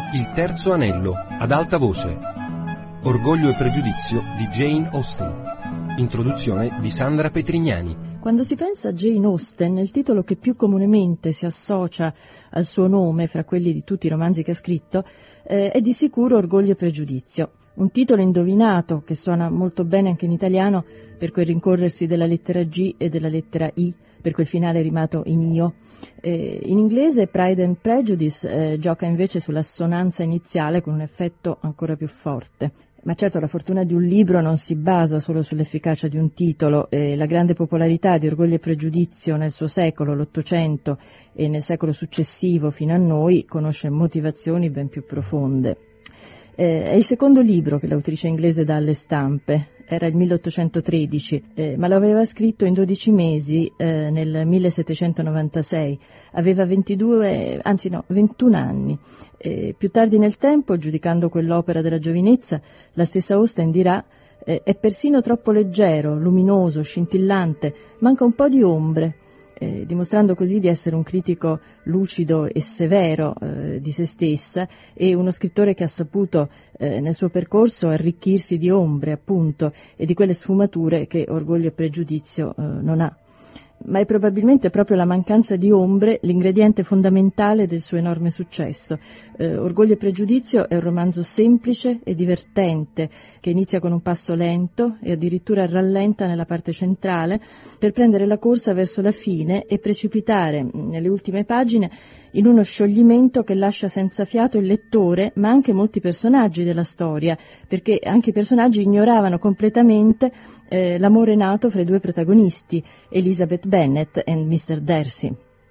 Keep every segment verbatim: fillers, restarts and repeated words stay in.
Il terzo anello, ad alta voce. Orgoglio e pregiudizio di Jane Austen. Introduzione di Sandra Petrignani. Quando si pensa a Jane Austen, il titolo che più comunemente si associa al suo nome fra quelli di tutti i romanzi che ha scritto eh, è di sicuro Orgoglio e pregiudizio. Un titolo indovinato che suona molto bene anche in italiano per quel rincorrersi della lettera G e della lettera I, per quel finale rimato in io. Eh, in inglese Pride and Prejudice eh, gioca invece sull'assonanza iniziale con un effetto ancora più forte. Ma certo la fortuna di un libro non si basa solo sull'efficacia di un titolo, eh, la grande popolarità di Orgoglio e Pregiudizio nel suo secolo, l'Ottocento, e nel secolo successivo fino a noi conosce motivazioni ben più profonde. Eh, è il secondo libro che l'autrice inglese dà alle stampe, era il milleottocentotredici, eh, ma lo aveva scritto in dodici mesi eh, nel millesettecentonovantasei, aveva ventidue, anzi no, ventuno anni. Eh, più tardi nel tempo, giudicando quell'opera della giovinezza, la stessa Austen dirà eh, è persino troppo leggero, luminoso, scintillante, manca un po' di ombre. Eh, dimostrando così di essere un critico lucido e severo eh, di se stessa e uno scrittore che ha saputo eh, nel suo percorso arricchirsi di ombre, appunto, e di quelle sfumature che Orgoglio e Pregiudizio eh, non ha. Ma è probabilmente proprio la mancanza di ombre l'ingrediente fondamentale del suo enorme successo. Eh, Orgoglio e Pregiudizio è un romanzo semplice e divertente, che inizia con un passo lento e addirittura rallenta nella parte centrale per prendere la corsa verso la fine e precipitare nelle ultime pagine in uno scioglimento che lascia senza fiato il lettore, ma anche molti personaggi della storia, perché anche i personaggi ignoravano completamente eh, l'amore nato fra i due protagonisti, Elizabeth Bennet e mister Darcy.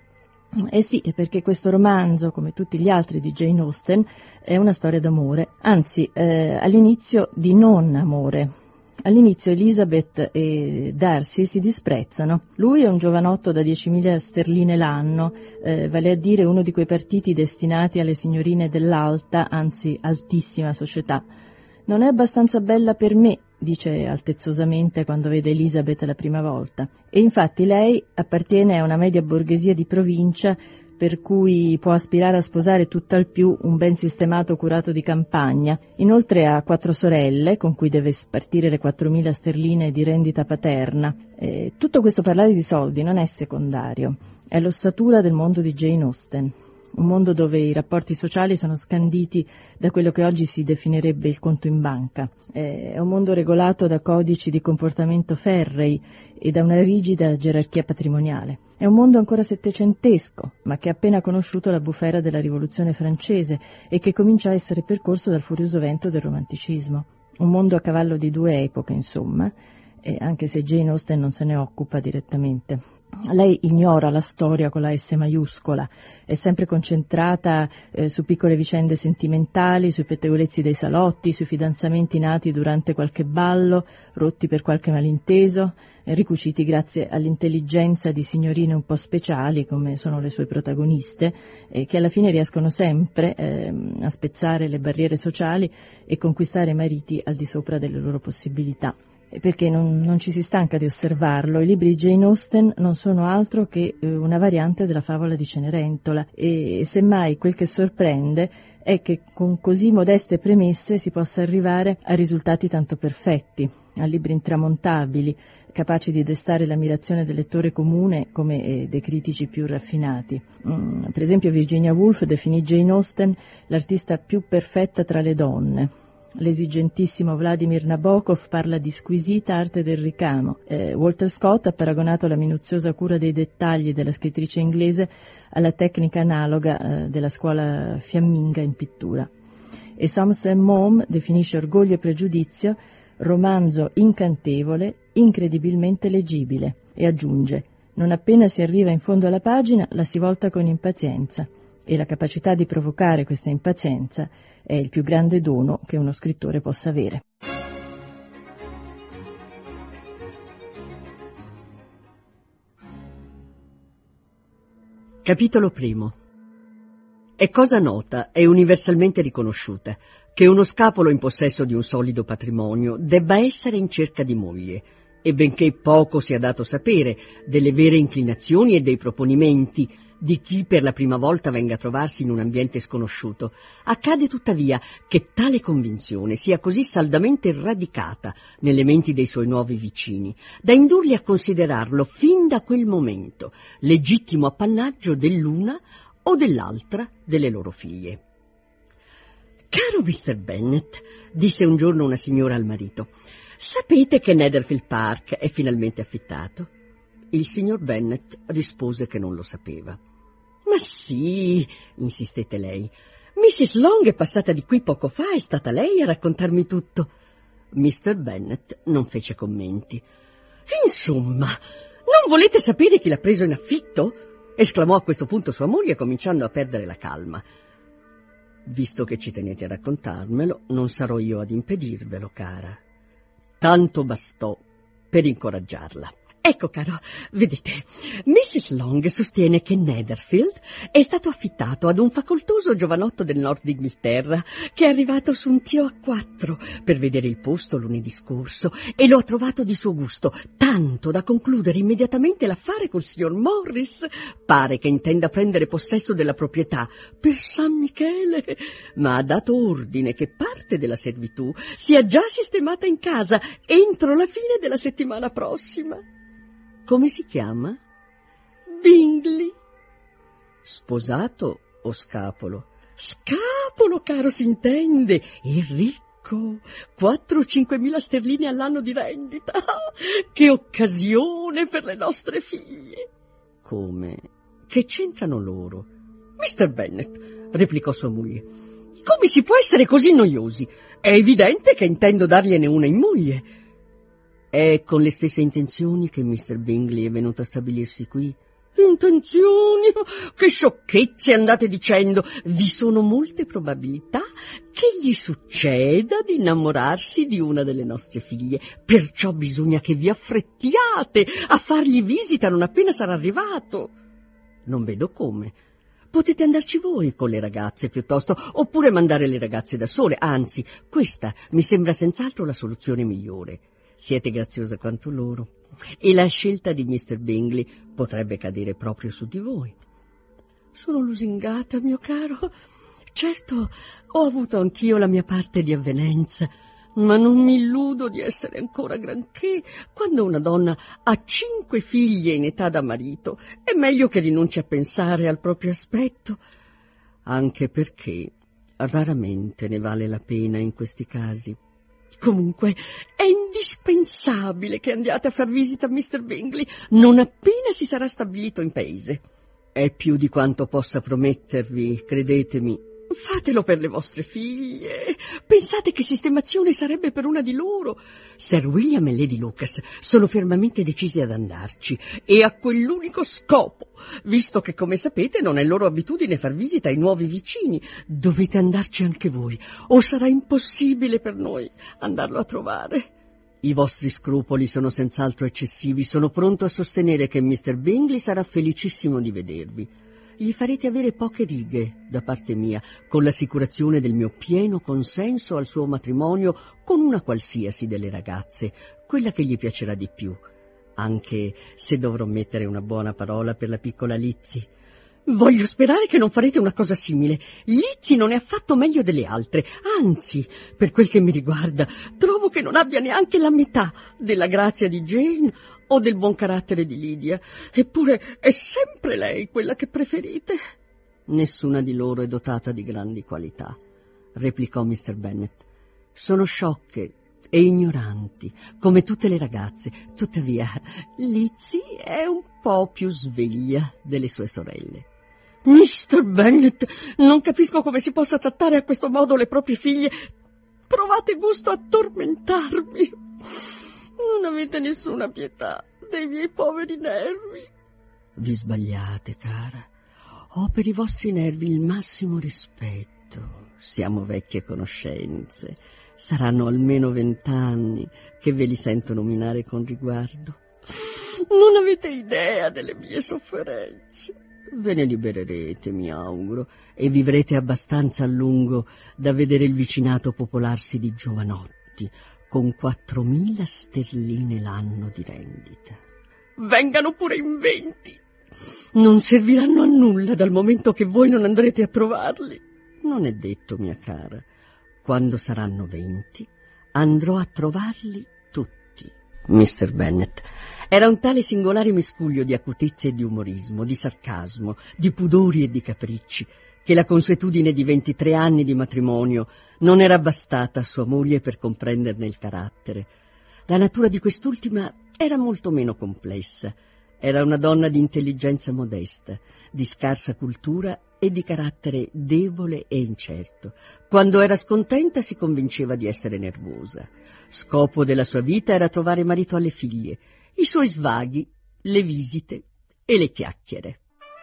Eh sì, perché questo romanzo, come tutti gli altri di Jane Austen, è una storia d'amore, anzi eh, all'inizio di non amore. All'inizio Elizabeth e Darcy si disprezzano. Lui è un giovanotto da diecimila sterline l'anno, eh, vale a dire uno di quei partiti destinati alle signorine dell'alta, anzi altissima società. Non è abbastanza bella per me, dice altezzosamente quando vede Elizabeth la prima volta. E infatti lei appartiene a una media borghesia di provincia, per cui può aspirare a sposare tutt'al più un ben sistemato curato di campagna. Inoltre ha quattro sorelle, con cui deve spartire le quattromila sterline di rendita paterna. E tutto questo parlare di soldi non è secondario, è l'ossatura del mondo di Jane Austen. Un mondo dove i rapporti sociali sono scanditi da quello che oggi si definirebbe il conto in banca. È un mondo regolato da codici di comportamento ferrei e da una rigida gerarchia patrimoniale. È un mondo ancora settecentesco, ma che ha appena conosciuto la bufera della Rivoluzione francese e che comincia a essere percorso dal furioso vento del romanticismo. Un mondo a cavallo di due epoche, insomma, e anche se Jane Austen non se ne occupa direttamente. Lei ignora la storia con la S maiuscola, è sempre concentrata eh, su piccole vicende sentimentali, sui pettegolezzi dei salotti, sui fidanzamenti nati durante qualche ballo, rotti per qualche malinteso, eh, ricuciti grazie all'intelligenza di signorine un po' speciali come sono le sue protagoniste, eh, che alla fine riescono sempre eh, a spezzare le barriere sociali e conquistare mariti al di sopra delle loro possibilità. Perché non, non ci si stanca di osservarlo, i libri di Jane Austen non sono altro che eh, una variante della favola di Cenerentola e, e semmai quel che sorprende è che con così modeste premesse si possa arrivare a risultati tanto perfetti, a libri intramontabili, capaci di destare l'ammirazione del lettore comune come eh, dei critici più raffinati. Mm, per esempio Virginia Woolf definì Jane Austen l'artista più perfetta tra le donne. L'esigentissimo Vladimir Nabokov parla di squisita arte del ricamo. Eh, Walter Scott ha paragonato la minuziosa cura dei dettagli della scrittrice inglese alla tecnica analoga eh, della scuola fiamminga in pittura. E Somerset Maugham definisce Orgoglio e Pregiudizio romanzo incantevole, incredibilmente leggibile, e aggiunge: non appena si arriva in fondo alla pagina la si volta con impazienza, e la capacità di provocare questa impazienza è il più grande dono che uno scrittore possa avere. Capitolo primo. È cosa nota e universalmente riconosciuta che uno scapolo in possesso di un solido patrimonio debba essere in cerca di moglie, e benché poco sia dato sapere delle vere inclinazioni e dei proponimenti di chi per la prima volta venga a trovarsi in un ambiente sconosciuto. Accade tuttavia che tale convinzione sia così saldamente radicata nelle menti dei suoi nuovi vicini da indurli a considerarlo fin da quel momento legittimo appannaggio dell'una o dell'altra delle loro figlie. «Caro mister Bennet», disse un giorno una signora al marito, «sapete che Netherfield Park è finalmente affittato?» Il signor Bennet rispose che non lo sapeva. «Ma sì», insistette lei, «missis Long è passata di qui poco fa, è stata lei a raccontarmi tutto». mister Bennet non fece commenti. «Insomma, non volete sapere chi l'ha preso in affitto?» esclamò a questo punto sua moglie, cominciando a perdere la calma. «Visto che ci tenete a raccontarmelo, non sarò io ad impedirvelo, cara». Tanto bastò per incoraggiarla. «Ecco, caro, vedete, missis Long sostiene che Netherfield è stato affittato ad un facoltoso giovanotto del nord d'Inghilterra che è arrivato su un T O A quattro per vedere il posto lunedì scorso e lo ha trovato di suo gusto, tanto da concludere immediatamente l'affare col signor Morris. Pare che intenda prendere possesso della proprietà per San Michele, ma ha dato ordine che parte della servitù sia già sistemata in casa entro la fine della settimana prossima». «Come si chiama?» «Bingley». «Sposato o scapolo?» «Scapolo, caro, si intende, e ricco, quattro o cinque mila sterline all'anno di rendita. Che occasione per le nostre figlie!» «Come? Che c'entrano loro?» «mister Bennet», replicò sua moglie, «come si può essere così noiosi? È evidente che intendo dargliene una in moglie». «È con le stesse intenzioni che mister Bingley è venuto a stabilirsi qui?» «Intenzioni? Che sciocchezze andate dicendo! Vi sono molte probabilità che gli succeda di innamorarsi di una delle nostre figlie, perciò bisogna che vi affrettiate a fargli visita non appena sarà arrivato». «Non vedo come. Potete andarci voi con le ragazze piuttosto, oppure mandare le ragazze da sole, anzi, questa mi sembra senz'altro la soluzione migliore. Siete graziosa quanto loro, e la scelta di mister Bingley potrebbe cadere proprio su di voi». «Sono lusingata, mio caro. Certo, ho avuto anch'io la mia parte di avvenenza, ma non mi illudo di essere ancora granché. Quando una donna ha cinque figlie in età da marito, è meglio che rinunci a pensare al proprio aspetto, anche perché raramente ne vale la pena in questi casi. Comunque, è indispensabile che andiate a far visita a mister Bingley non appena si sarà stabilito in paese. È più di quanto possa promettervi, credetemi. Fatelo per le vostre figlie. Pensate che sistemazione sarebbe per una di loro. Sir William e Lady Lucas sono fermamente decisi ad andarci, e a quell'unico scopo, visto che, come sapete, non è loro abitudine far visita ai nuovi vicini. Dovete andarci anche voi, o sarà impossibile per noi andarlo a trovare. I vostri scrupoli sono senz'altro eccessivi. Sono pronto a sostenere che mister Bingley sarà felicissimo di vedervi. Gli farete avere poche righe da parte mia, con l'assicurazione del mio pieno consenso al suo matrimonio con una qualsiasi delle ragazze, quella che gli piacerà di più, anche se dovrò mettere una buona parola per la piccola Lizzie. Voglio sperare che non farete una cosa simile. Lizzie non è affatto meglio delle altre, anzi, per quel che mi riguarda, trovo che non abbia neanche la metà della grazia di Jane o del buon carattere di Lydia. Eppure è sempre lei quella che preferite. Nessuna di loro è dotata di grandi qualità, replicò mister Bennet. Sono sciocche e ignoranti, come tutte le ragazze. Tuttavia, Lizzie è un po' più sveglia delle sue sorelle. mister Bennet, non capisco come si possa trattare a questo modo le proprie figlie. Provate gusto a tormentarmi. Non avete nessuna pietà dei miei poveri nervi. Vi sbagliate, cara. Ho per i vostri nervi il massimo rispetto. Siamo vecchie conoscenze. Saranno almeno vent'anni che ve li sento nominare con riguardo. Non avete idea delle mie sofferenze. Ve ne libererete, mi auguro, e vivrete abbastanza a lungo da vedere il vicinato popolarsi di giovanotti con quattromila sterline l'anno di rendita. Vengano pure in venti, non serviranno a nulla dal momento che voi non andrete a trovarli. Non è detto, mia cara. Quando saranno venti, andrò a trovarli tutti. mister Bennet era un tale singolare miscuglio di acutezza e di umorismo, di sarcasmo, di pudori e di capricci, che la consuetudine di ventitré anni di matrimonio non era bastata a sua moglie per comprenderne il carattere. La natura di quest'ultima era molto meno complessa. Era una donna di intelligenza modesta, di scarsa cultura e di carattere debole e incerto. Quando era scontenta si convinceva di essere nervosa. Scopo della sua vita era trovare marito alle figlie, i suoi svaghi, le visite e le chiacchiere.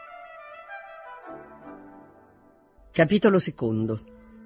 Capitolo secondo.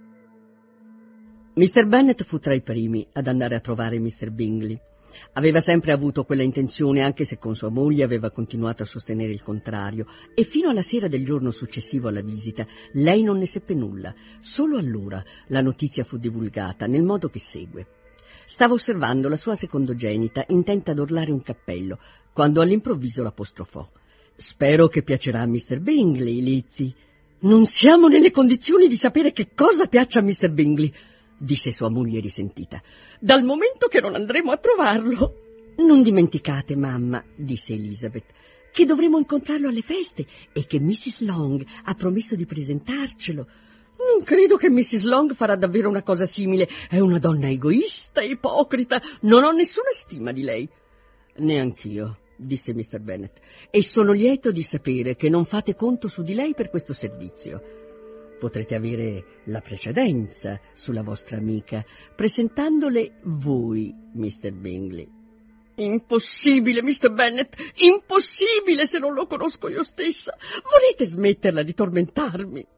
mister Bennet fu tra i primi ad andare a trovare mister Bingley. Aveva sempre avuto quella intenzione, anche se con sua moglie aveva continuato a sostenere il contrario, e fino alla sera del giorno successivo alla visita lei non ne seppe nulla. Solo allora la notizia fu divulgata nel modo che segue. Stava osservando la sua secondogenita, intenta ad orlare un cappello, quando all'improvviso l'apostrofò. «Spero che piacerà a mister Bingley, Lizzie». «Non siamo nelle condizioni di sapere che cosa piaccia a mister Bingley», disse sua moglie risentita, «dal momento che non andremo a trovarlo». «Non dimenticate, mamma», disse Elizabeth, «che dovremo incontrarlo alle feste e che missus Long ha promesso di presentarcelo». «Non credo che missus Long farà davvero una cosa simile. È una donna egoista e ipocrita. Non ho nessuna stima di lei». «Neanch'io», disse mister Bennet, «e sono lieto di sapere che non fate conto su di lei per questo servizio. Potrete avere la precedenza sulla vostra amica, presentandole voi, mister Bingley». «Impossibile, mister Bennet, impossibile se non lo conosco io stessa. Volete smetterla di tormentarmi?»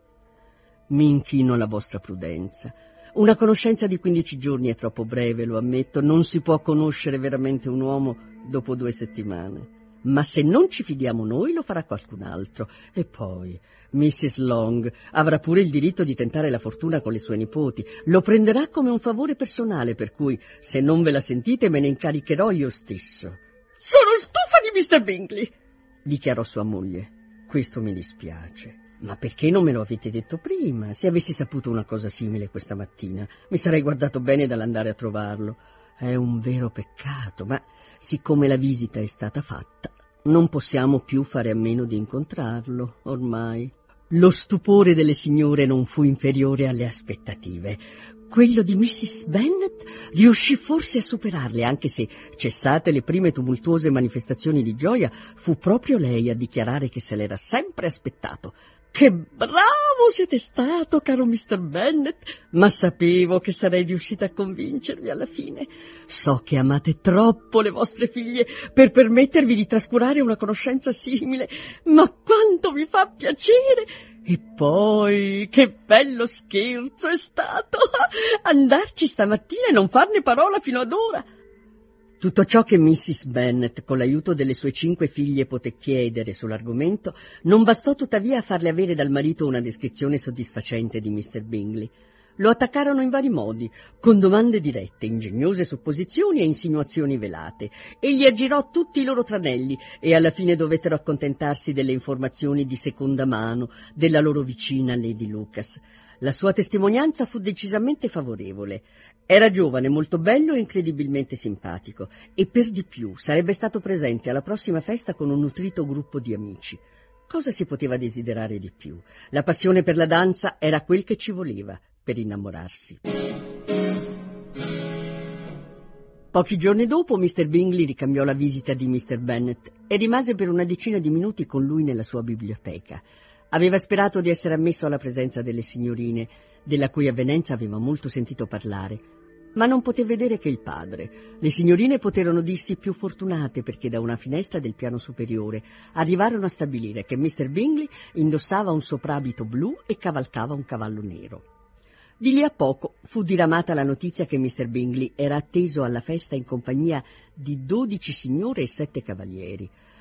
«Mi inchino alla vostra prudenza. Una conoscenza di quindici giorni è troppo breve, lo ammetto. Non si può conoscere veramente un uomo dopo due settimane. Ma se non ci fidiamo noi, lo farà qualcun altro. E poi missus Long avrà pure il diritto di tentare la fortuna con le sue nipoti. Lo prenderà come un favore personale, per cui, se non ve la sentite, me ne incaricherò io stesso». «Sono stufa di mister Bingley», dichiarò sua moglie. «Questo mi dispiace. Ma perché non me lo avete detto prima? Se avessi saputo una cosa simile questa mattina, mi sarei guardato bene dall'andare a trovarlo. È un vero peccato, ma siccome la visita è stata fatta, non possiamo più fare a meno di incontrarlo, ormai». Lo stupore delle signore non fu inferiore alle aspettative. Quello di missus Bennet riuscì forse a superarle, anche se, cessate le prime tumultuose manifestazioni di gioia, fu proprio lei a dichiarare che se l'era sempre aspettato. «Che bravo siete stato, caro mister Bennet, ma sapevo che sarei riuscita a convincervi alla fine. So che amate troppo le vostre figlie per permettervi di trascurare una conoscenza simile, ma quanto mi fa piacere! E poi, che bello scherzo è stato! Andarci stamattina e non farne parola fino ad ora!» Tutto ciò che missus Bennet, con l'aiuto delle sue cinque figlie, poté chiedere sull'argomento, non bastò tuttavia a farle avere dal marito una descrizione soddisfacente di mister Bingley. Lo attaccarono in vari modi, con domande dirette, ingegnose supposizioni e insinuazioni velate. Egli aggirò tutti i loro tranelli e alla fine dovettero accontentarsi delle informazioni di seconda mano della loro vicina Lady Lucas. La sua testimonianza fu decisamente favorevole. Era giovane, molto bello e incredibilmente simpatico, e per di più sarebbe stato presente alla prossima festa con un nutrito gruppo di amici. Cosa si poteva desiderare di più? La passione per la danza era quel che ci voleva per innamorarsi. Pochi giorni dopo mister Bingley ricambiò la visita di mister Bennet e rimase per una decina di minuti con lui nella sua biblioteca. Aveva sperato di essere ammesso alla presenza delle signorine, della cui avvenenza aveva molto sentito parlare, ma non poté vedere che il padre. Le signorine poterono dirsi più fortunate perché da una finestra del piano superiore arrivarono a stabilire che mister Bingley indossava un soprabito blu e cavalcava un cavallo nero. Di lì a poco fu diramata la notizia che mister Bingley era atteso alla festa in compagnia di dodici signore e sette cavalieri.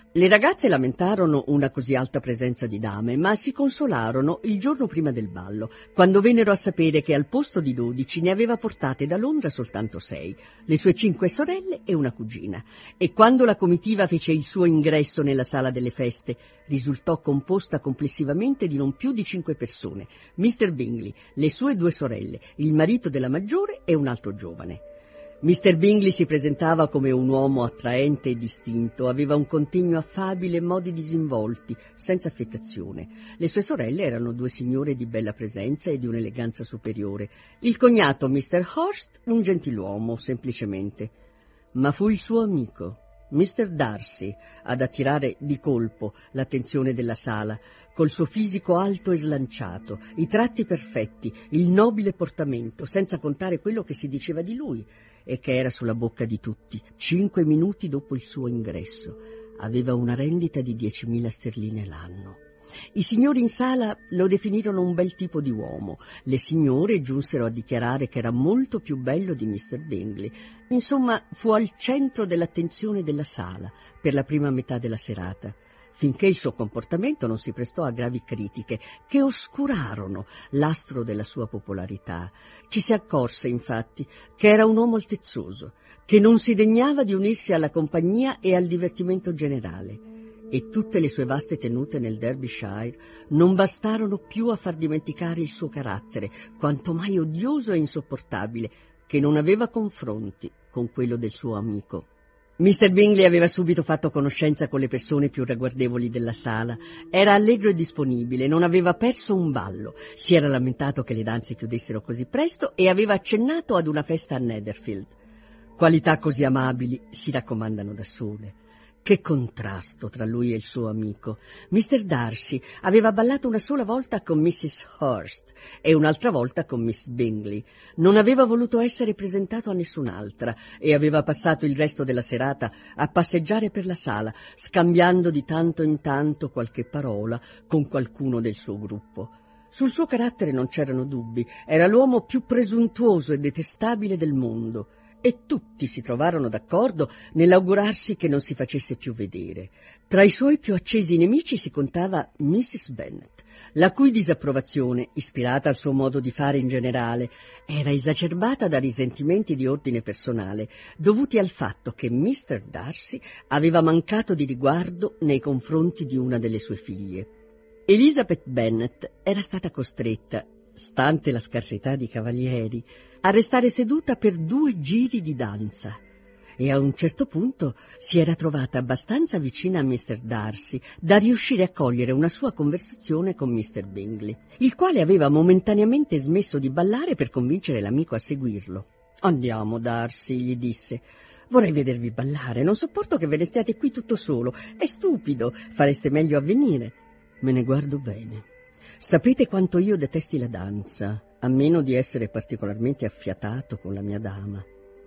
Le ragazze lamentarono una così alta presenza di dame, ma si consolarono il giorno prima del ballo, quando vennero a sapere che al posto di dodici ne aveva portate da Londra soltanto sei, le sue cinque sorelle e una cugina. E quando la comitiva fece il suo ingresso nella sala delle feste, risultò composta complessivamente di non più di cinque persone: mister Bingley, le sue due sorelle, il marito della maggiore e un altro giovane. mister Bingley si presentava come un uomo attraente e distinto, aveva un contegno affabile e modi disinvolti, senza affettazione. Le sue sorelle erano due signore di bella presenza e di un'eleganza superiore. Il cognato, mister Hurst, un gentiluomo, semplicemente. Ma fu il suo amico, mister Darcy, ad attirare di colpo l'attenzione della sala, col suo fisico alto e slanciato, i tratti perfetti, il nobile portamento, senza contare quello che si diceva di lui, e che era sulla bocca di tutti, cinque minuti dopo il suo ingresso. Aveva una rendita di diecimila sterline l'anno. I signori in sala lo definirono un bel tipo di uomo, le signore giunsero a dichiarare che era molto più bello di mister Bingley. Insomma, fu al centro dell'attenzione della sala per la prima metà della serata, finché il suo comportamento non si prestò a gravi critiche che oscurarono l'astro della sua popolarità. Ci si accorse, infatti, che era un uomo altezzoso, che non si degnava di unirsi alla compagnia e al divertimento generale, e tutte le sue vaste tenute nel Derbyshire non bastarono più a far dimenticare il suo carattere, quanto mai odioso e insopportabile, che non aveva confronti con quello del suo amico. mister Bingley aveva subito fatto conoscenza con le persone più ragguardevoli della sala. Era allegro e disponibile, non aveva perso un ballo, si era lamentato che le danze chiudessero così presto e aveva accennato ad una festa a Netherfield. Qualità così amabili si raccomandano da sole. Che contrasto tra lui e il suo amico. mister Darcy aveva ballato una sola volta con missus Hurst e un'altra volta con miss Bingley. Non aveva voluto essere presentato a nessun'altra e aveva passato il resto della serata a passeggiare per la sala, scambiando di tanto in tanto qualche parola con qualcuno del suo gruppo. Sul suo carattere non c'erano dubbi, era l'uomo più presuntuoso e detestabile del mondo. E tutti si trovarono d'accordo nell'augurarsi che non si facesse più vedere. Tra i suoi più accesi nemici si contava missus Bennet, la cui disapprovazione, ispirata al suo modo di fare in generale, era esacerbata da risentimenti di ordine personale, dovuti al fatto che mister Darcy aveva mancato di riguardo nei confronti di una delle sue figlie. Elizabeth Bennet era stata costretta, stante la scarsità di cavalieri, a restare seduta per due giri di danza e a un certo punto si era trovata abbastanza vicina a mister Darcy da riuscire a cogliere una sua conversazione con mister Bingley, il quale aveva momentaneamente smesso di ballare per convincere l'amico a seguirlo. «Andiamo, Darcy», gli disse. «Vorrei vedervi ballare, non sopporto che ve ne stiate qui tutto solo. È stupido, fareste meglio a venire». «Me ne guardo bene. Sapete quanto io detesti la danza, a meno di essere particolarmente affiatato con la mia dama.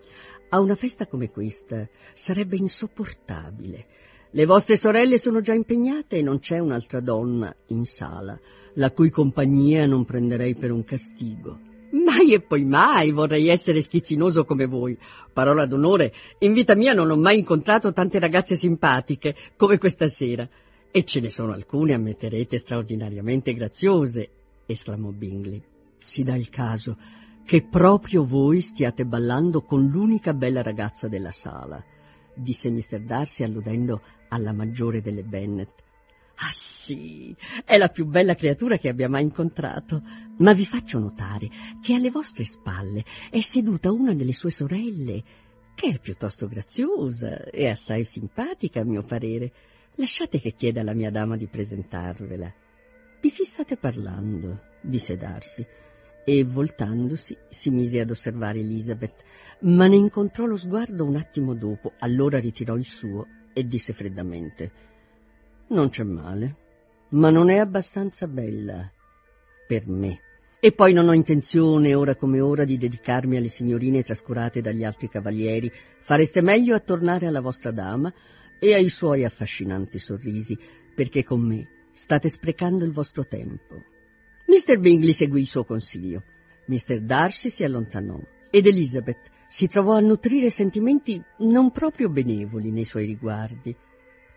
A una festa come questa sarebbe insopportabile. Le vostre sorelle sono già impegnate e non c'è un'altra donna in sala, la cui compagnia non prenderei per un castigo». «Mai e poi mai vorrei essere schizzinoso come voi. Parola d'onore, in vita mia non ho mai incontrato tante ragazze simpatiche come questa sera. E ce ne sono alcune, ammetterete, straordinariamente graziose», esclamò Bingley. «Si dà il caso che proprio voi stiate ballando con l'unica bella ragazza della sala», disse mister Darcy alludendo alla maggiore delle Bennet. «Ah sì, è la più bella creatura che abbia mai incontrato. Ma vi faccio notare che alle vostre spalle è seduta una delle sue sorelle, che è piuttosto graziosa e assai simpatica a mio parere. Lasciate che chieda alla mia dama di presentarvela». «Di chi state parlando?» disse Darcy, e voltandosi si mise ad osservare Elizabeth, ma ne incontrò lo sguardo un attimo dopo. Allora ritirò il suo e disse freddamente: «Non c'è male, ma non è abbastanza bella per me. E poi non ho intenzione, ora come ora, di dedicarmi alle signorine trascurate dagli altri cavalieri. Fareste meglio a tornare alla vostra dama e ai suoi affascinanti sorrisi, perché con me state sprecando il vostro tempo». mister Bingley seguì il suo consiglio. mister Darcy si allontanò ed Elizabeth si trovò a nutrire sentimenti non proprio benevoli nei suoi riguardi.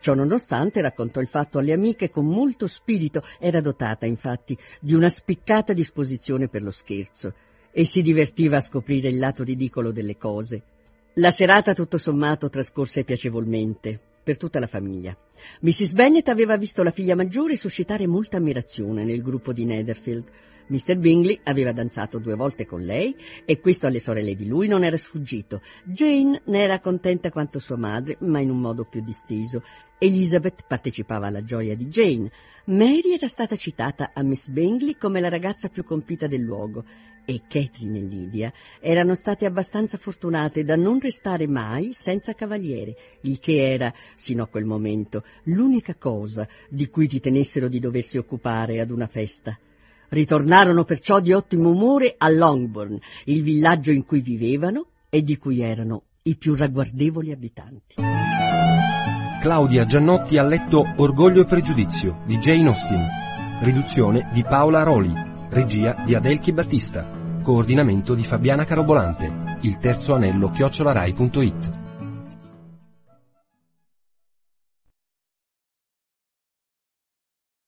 Ciò nonostante raccontò il fatto alle amiche con molto spirito, era dotata infatti di una spiccata disposizione per lo scherzo e si divertiva a scoprire il lato ridicolo delle cose. La serata tutto sommato trascorse piacevolmente per tutta la famiglia. missis Bennet aveva visto la figlia maggiore suscitare molta ammirazione nel gruppo di Netherfield. mister Bingley aveva danzato due volte con lei e questo alle sorelle di lui non era sfuggito. Jane ne era contenta quanto sua madre, ma in un modo più disteso. Elizabeth partecipava alla gioia di Jane. Mary era stata citata a miss Bingley come la ragazza più compita del luogo e Catherine e Lydia erano state abbastanza fortunate da non restare mai senza cavaliere, il che era, sino a quel momento, l'unica cosa di cui ritenessero di doversi occupare ad una festa. Ritornarono perciò di ottimo umore a Longbourn, il villaggio in cui vivevano e di cui erano i più ragguardevoli abitanti. Claudia Giannotti ha letto Orgoglio e pregiudizio di Jane Austen, riduzione di Paola Roli, regia di Adelchi Battista, coordinamento di Fabiana Carobolante, il terzo anello chiocciolarai punto it.